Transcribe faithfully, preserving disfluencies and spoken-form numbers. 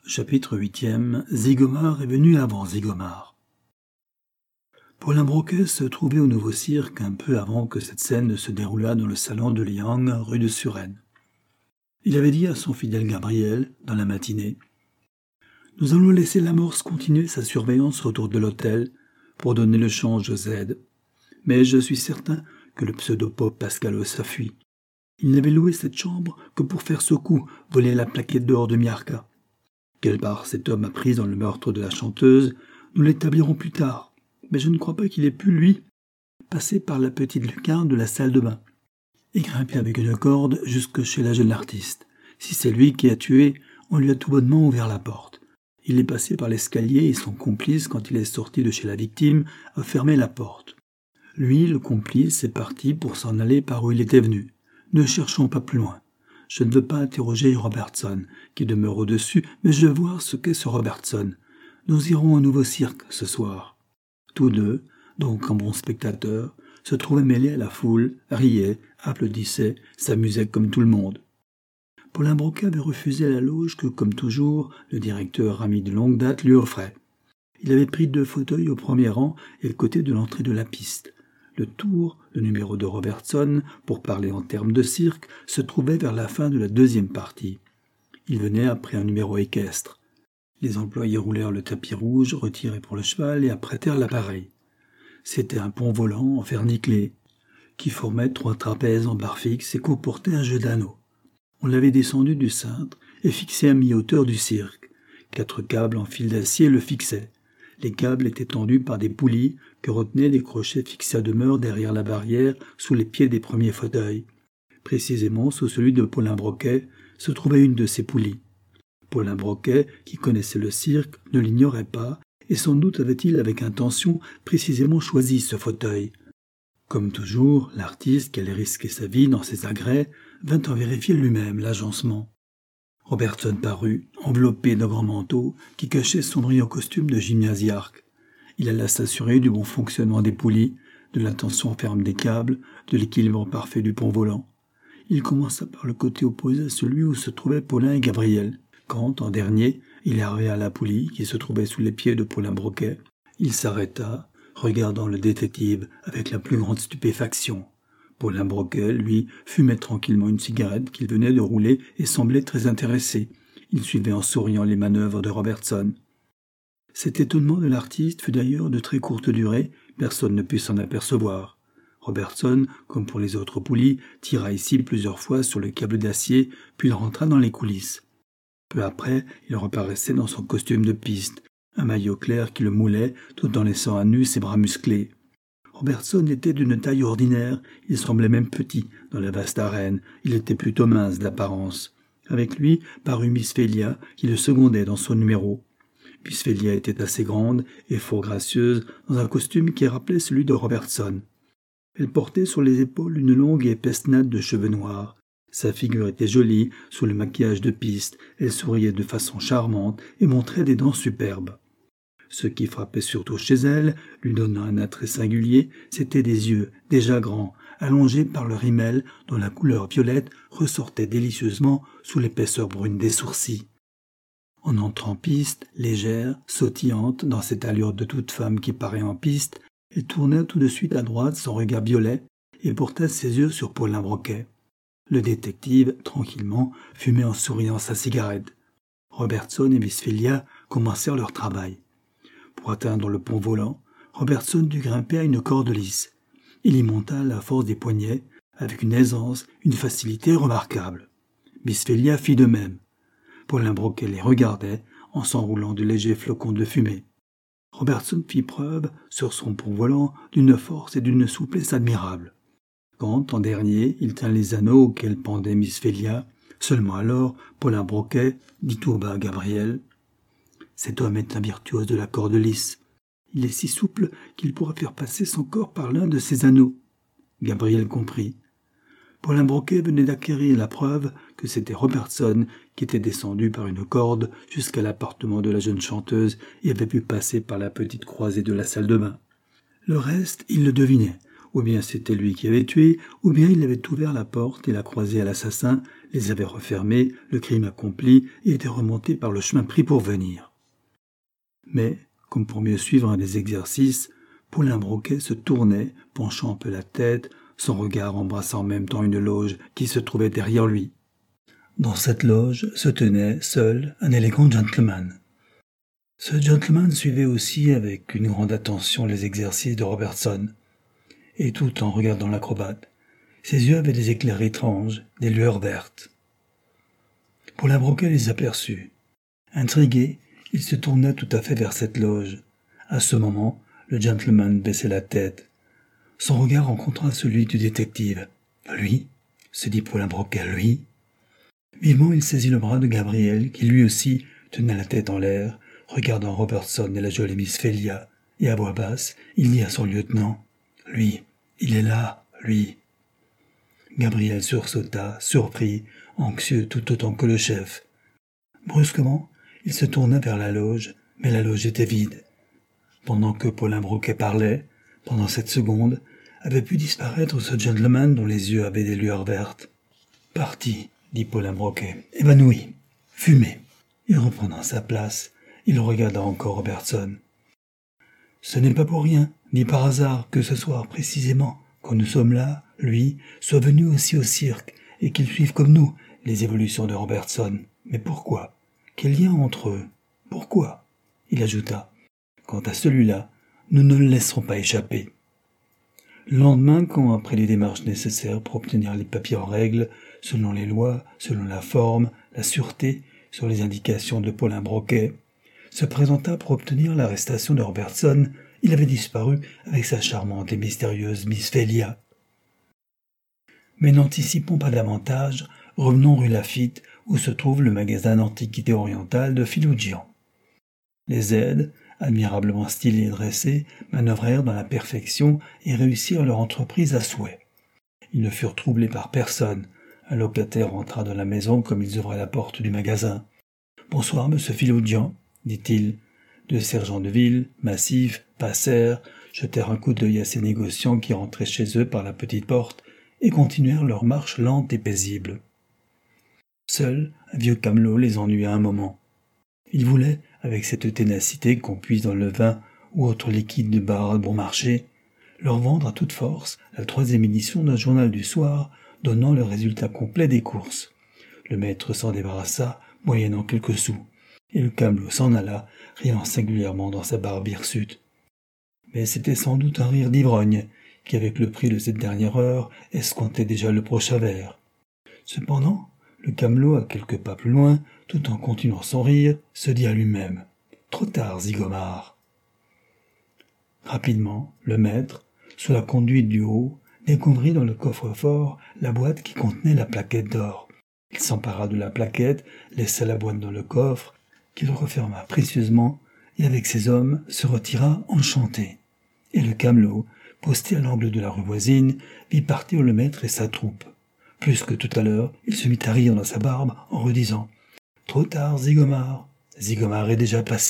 Chapitre huitième. Zygomar est venu avant Zygomar. Paulin Broquet se trouvait au Nouveau Cirque un peu avant que cette scène ne se déroulât dans le salon de Liang, rue de Suresnes. Il avait dit à son fidèle Gabriel, dans la matinée, « Nous allons laisser l'amorce continuer sa surveillance autour de l'hôtel pour donner le change aux aides. Mais je suis certain que le pseudo-pope Pascalos a fui. Il n'avait loué cette chambre que pour faire ce coup, voler la plaquette d'or de Miarca. Quelle part cet homme a prise dans le meurtre de la chanteuse, nous l'établirons plus tard. Mais je ne crois pas qu'il ait pu, lui, passer par la petite lucarne de la salle de bain et grimper avec une corde jusque chez la jeune artiste. Si c'est lui qui a tué, on lui a tout bonnement ouvert la porte. Il est passé par l'escalier et son complice, quand il est sorti de chez la victime, a fermé la porte. Lui, le complice, est parti pour s'en aller par où il était venu. Ne cherchons pas plus loin. Je ne veux pas interroger Robertson, qui demeure au-dessus, mais je veux voir ce qu'est ce Robertson. Nous irons au Nouveau Cirque ce soir. Tous deux, donc en bons spectateurs, se trouvaient mêlés à la foule, riaient, applaudissaient, s'amusaient comme tout le monde. Paulin Broquet avait refusé la loge que, comme toujours, le directeur ami de longue date lui offrait. Il avait pris deux fauteuils au premier rang et le côté de l'entrée de la piste. Le tour, le numéro de Robertson, pour parler en termes de cirque, se trouvait vers la fin de la deuxième partie. Il venait après un numéro équestre. Les employés roulèrent le tapis rouge, retiré pour le cheval, et apprêtèrent l'appareil. C'était un pont volant en fer nickelé, qui formait trois trapèzes en barre fixe et comportait un jeu d'anneaux. On l'avait descendu du cintre et fixé à mi-hauteur du cirque. Quatre câbles en fil d'acier le fixaient. Les câbles étaient tendus par des poulies que retenaient des crochets fixés à demeure derrière la barrière sous les pieds des premiers fauteuils. Précisément sous celui de Paulin Broquet se trouvait une de ces poulies. Paulin Broquet, qui connaissait le cirque, ne l'ignorait pas, et sans doute avait-il avec intention précisément choisi ce fauteuil. Comme toujours, l'artiste, qui allait risquer sa vie dans ses agrès, vint en vérifier lui-même l'agencement. Robertson parut, enveloppé d'un grand manteau qui cachait son brillant costume de gymnasiarque. Il alla s'assurer du bon fonctionnement des poulies, de la tension ferme des câbles, de l'équilibre parfait du pont volant. Il commença par le côté opposé à celui où se trouvaient Paulin et Gabriel. Quand, en dernier, il arriva à la poulie qui se trouvait sous les pieds de Paulin Broquet, il s'arrêta, regardant le détective avec la plus grande stupéfaction. Paulin Broquet, lui, fumait tranquillement une cigarette qu'il venait de rouler et semblait très intéressé. Il suivait en souriant les manœuvres de Robertson. Cet étonnement de l'artiste fut d'ailleurs de très courte durée, personne ne put s'en apercevoir. Robertson, comme pour les autres poulies, tira ici plusieurs fois sur le câble d'acier, puis il rentra dans les coulisses. Peu après, il reparaissait dans son costume de piste, un maillot clair qui le moulait, tout en laissant à nu ses bras musclés. Robertson était d'une taille ordinaire, il semblait même petit dans la vaste arène, il était plutôt mince d'apparence. Avec lui parut Miss Phelia, qui le secondait dans son numéro. Miss Phelia était assez grande et fort gracieuse, dans un costume qui rappelait celui de Robertson. Elle portait sur les épaules une longue et épaisse natte de cheveux noirs. Sa figure était jolie, sous le maquillage de piste, elle souriait de façon charmante et montrait des dents superbes. Ce qui frappait surtout chez elle, lui donnant un attrait singulier, c'étaient des yeux, déjà grands, allongés par le rimel dont la couleur violette ressortait délicieusement sous l'épaisseur brune des sourcils. En entrant en piste, légère, sautillante, dans cette allure de toute femme qui paraît en piste, elle tourna tout de suite à droite son regard violet et porta ses yeux sur Paulin Broquet. Le détective, tranquillement, fumait en souriant sa cigarette. Robertson et Miss Phelia commencèrent leur travail. Pour atteindre le pont volant, Robertson dut grimper à une corde lisse. Il y monta à la force des poignets, avec une aisance, une facilité remarquables. Miss Phelia fit de même. Paulin Broquet les regardait, en s'enroulant de légers flocons de fumée. Robertson fit preuve, sur son pont volant, d'une force et d'une souplesse admirables. Quand, en dernier, il tint les anneaux auxquels pendait Miss Phelia, seulement alors, Paulin Broquet dit tout bas à Gabriel, « Cet homme est un virtuose de la corde lisse. Il est si souple qu'il pourra faire passer son corps par l'un de ses anneaux. » Gabriel comprit. Paulin Broquet venait d'acquérir la preuve que c'était Robertson qui était descendu par une corde jusqu'à l'appartement de la jeune chanteuse et avait pu passer par la petite croisée de la salle de bain. Le reste, il le devinait, ou bien c'était lui qui avait tué, ou bien il avait ouvert la porte et la croisée à l'assassin, les avait refermés, le crime accompli, et était remonté par le chemin pris pour venir. Mais, comme pour mieux suivre un des exercices, Paulin Broquet se tournait, penchant un peu la tête, son regard embrassant en même temps une loge qui se trouvait derrière lui. Dans cette loge se tenait, seul, un élégant gentleman. Ce gentleman suivait aussi avec une grande attention les exercices de Robertson, et tout en regardant l'acrobate. Ses yeux avaient des éclairs étranges, des lueurs vertes. Paulin Broquet les aperçut. Intrigué, il se tourna tout à fait vers cette loge. À ce moment, le gentleman baissait la tête. Son regard rencontra celui du détective. « Lui ?» se dit Paulin Broquet, « lui ?» Vivement, il saisit le bras de Gabriel, qui lui aussi tenait la tête en l'air, regardant Robertson et la jolie Miss Phelia, et à voix basse, il dit à son lieutenant, « Lui, il est là, lui !» Gabriel sursauta, surpris, anxieux tout autant que le chef. Brusquement, il se tourna vers la loge, mais la loge était vide. Pendant que Paulin Broquet parlait, pendant cette seconde, avait pu disparaître ce gentleman dont les yeux avaient des lueurs vertes. « Parti !» dit Paulin Broquet, évanoui, fumé. Et reprenant sa place, il regarda encore Robertson. « Ce n'est pas pour rien, ni par hasard, que ce soir précisément, quand nous sommes là, lui, soit venu aussi au cirque, et qu'il suive comme nous les évolutions de Robertson. Mais pourquoi? Quel lien entre eux? Pourquoi ?» Il ajouta. « Quant à celui-là, nous ne le laisserons pas échapper. » Le lendemain, quand, après les démarches nécessaires pour obtenir les papiers en règle, selon les lois, selon la forme, la sûreté, sur les indications de Paulin Broquet, se présenta pour obtenir l'arrestation de Robertson, il avait disparu avec sa charmante et mystérieuse Miss Phelia. Mais n'anticipons pas davantage, revenons rue Laffitte, où se trouve le magasin d'antiquités orientales de Filoujian. Les aides, admirablement stylés et dressés, manœuvrèrent dans la perfection et réussirent leur entreprise à souhait. Ils ne furent troublés par personne. Un locataire entra dans la maison comme ils ouvraient la porte du magasin. « Bonsoir, monsieur Filoujian, » dit-il. Deux sergents de ville, massifs, passèrent, jetèrent un coup d'œil à ces négociants qui rentraient chez eux par la petite porte et continuèrent leur marche lente et paisible. Seul, un vieux camelot les ennuya un moment. Il voulait, avec cette ténacité qu'on puise dans le vin ou autre liquide de bar bon marché, leur vendre à toute force la troisième édition d'un journal du soir donnant le résultat complet des courses. Le maître s'en débarrassa, moyennant quelques sous, et le camelot s'en alla, riant singulièrement dans sa barbe hirsute. Mais c'était sans doute un rire d'ivrogne, qui avec le prix de cette dernière heure escomptait déjà le prochain verre. Cependant, le camelot, à quelques pas plus loin, tout en continuant son rire, se dit à lui-même « Trop tard, Zigomar !» Rapidement, le maître, sous la conduite du haut, découvrit dans le coffre-fort la boîte qui contenait la plaquette d'or. Il s'empara de la plaquette, laissa la boîte dans le coffre, qu'il referma précieusement, et avec ses hommes se retira enchanté. Et le camelot, posté à l'angle de la rue voisine, vit partir le maître et sa troupe. Plus que tout à l'heure, il se mit à rire dans sa barbe en redisant « Trop tard, Zigomar ! Zigomar est déjà passé. »